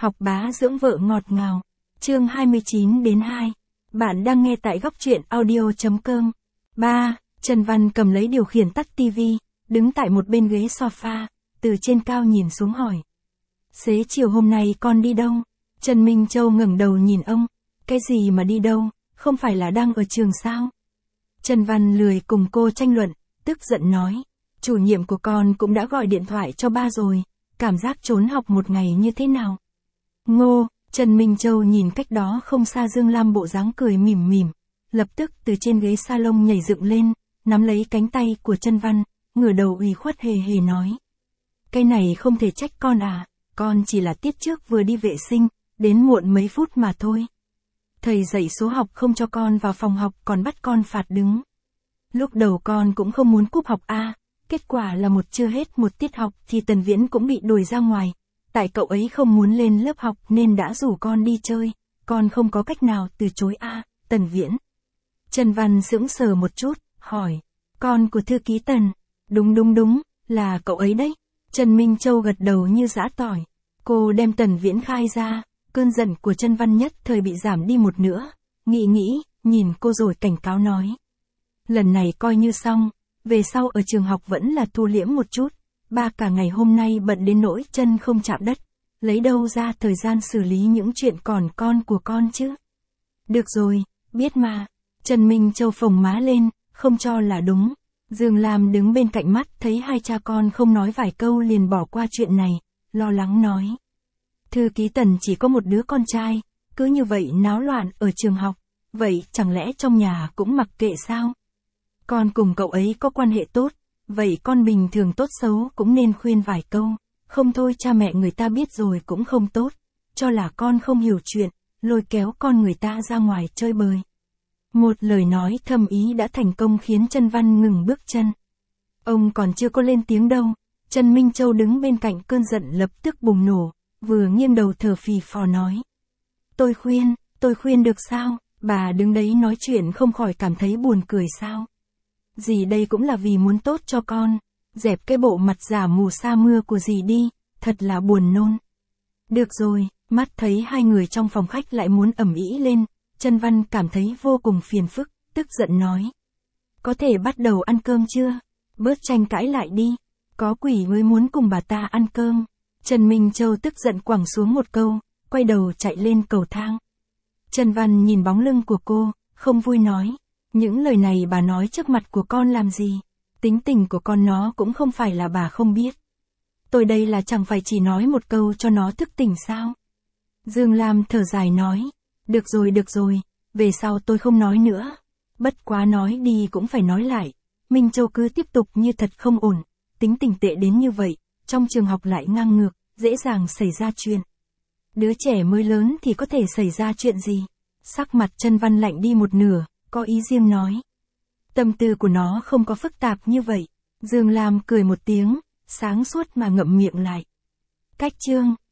Học bá dưỡng vợ ngọt ngào. Chương 29-2. Bạn đang nghe tại góc truyện audio.com. 3. Trần Văn cầm lấy điều khiển tắt tivi, đứng tại một bên ghế sofa, từ trên cao nhìn xuống hỏi. Xế chiều hôm nay con đi đâu? Trần Minh Châu ngẩng đầu nhìn ông. Cái gì mà đi đâu, không phải là đang ở trường sao? Trần Văn lười cùng cô tranh luận, tức giận nói. Chủ nhiệm của con cũng đã gọi điện thoại cho ba rồi, cảm giác trốn học một ngày như thế nào? Ngô, Trần Minh Châu nhìn cách đó không xa Dương Lam bộ dáng cười mỉm mỉm, lập tức từ trên ghế salon nhảy dựng lên, nắm lấy cánh tay của Trần Văn, ngửa đầu ủy khuất hề hề nói. Cái này không thể trách con à, con chỉ là tiết trước vừa đi vệ sinh, đến muộn mấy phút mà thôi. Thầy dạy số học không cho con vào phòng học còn bắt con phạt đứng. Lúc đầu con cũng không muốn cúp học a, kết quả là chưa hết một tiết học thì Tần Viễn cũng bị đuổi ra ngoài. Tại cậu ấy không muốn lên lớp học nên đã rủ con đi chơi, con không có cách nào từ chối a, Tần Viễn. Trần Văn sững sờ một chút, hỏi, con của thư ký Tần? Đúng, là cậu ấy đấy. Trần Minh Châu gật đầu như giã tỏi. Cô đem Tần Viễn khai ra, cơn giận của Trần Văn nhất thời bị giảm đi một nửa, nghĩ, nhìn cô rồi cảnh cáo nói. Lần này coi như xong, về sau ở trường học vẫn là thu liễm một chút, ba cả ngày hôm nay bận đến nỗi chân không chạm đất, lấy đâu ra thời gian xử lý những chuyện còn con của con chứ. Được rồi, biết mà. Trần Minh Châu phồng má lên, không cho là đúng. Dương Lam đứng bên cạnh mắt thấy hai cha con không nói vài câu liền bỏ qua chuyện này, lo lắng nói. Thư ký Tần chỉ có một đứa con trai, cứ như vậy náo loạn ở trường học, vậy chẳng lẽ trong nhà cũng mặc kệ sao? Con cùng cậu ấy có quan hệ tốt, vậy con bình thường tốt xấu cũng nên khuyên vài câu, không thôi cha mẹ người ta biết rồi cũng không tốt, cho là con không hiểu chuyện, lôi kéo con người ta ra ngoài chơi bời. Một lời nói thâm ý đã thành công khiến Trần Văn ngừng bước chân. Ông còn chưa có lên tiếng đâu, Trần Minh Châu đứng bên cạnh cơn giận lập tức bùng nổ, vừa nghiêng đầu thở phì phò nói. Tôi khuyên được sao, bà đứng đấy nói chuyện không khỏi cảm thấy buồn cười sao. Dì đây cũng là vì muốn tốt cho con, dẹp cái bộ mặt giả mù sa mưa của dì đi, thật là buồn nôn. Được rồi, mắt thấy hai người trong phòng khách lại muốn ầm ĩ lên, Trần Văn cảm thấy vô cùng phiền phức, tức giận nói. Có thể bắt đầu ăn cơm chưa? Bớt tranh cãi lại đi, có quỷ mới muốn cùng bà ta ăn cơm. Trần Minh Châu tức giận quẳng xuống một câu, quay đầu chạy lên cầu thang. Trần Văn nhìn bóng lưng của cô, không vui nói. Những lời này bà nói trước mặt của con làm gì? Tính tình của con nó cũng không phải là bà không biết. Tôi đây là chẳng phải chỉ nói một câu cho nó thức tỉnh sao? Dương Lam thở dài nói. Được rồi, về sau tôi không nói nữa. Bất quá nói đi cũng phải nói lại. Minh Châu cứ tiếp tục như thật không ổn. Tính tình tệ đến như vậy, trong trường học lại ngang ngược, dễ dàng xảy ra chuyện. Đứa trẻ mới lớn thì có thể xảy ra chuyện gì? Sắc mặt Trần Văn lạnh đi một nửa, có ý riêng nói. Tâm tư của nó không có phức tạp như vậy. Dương Lam cười một tiếng, sáng suốt mà ngậm miệng lại. Cách chương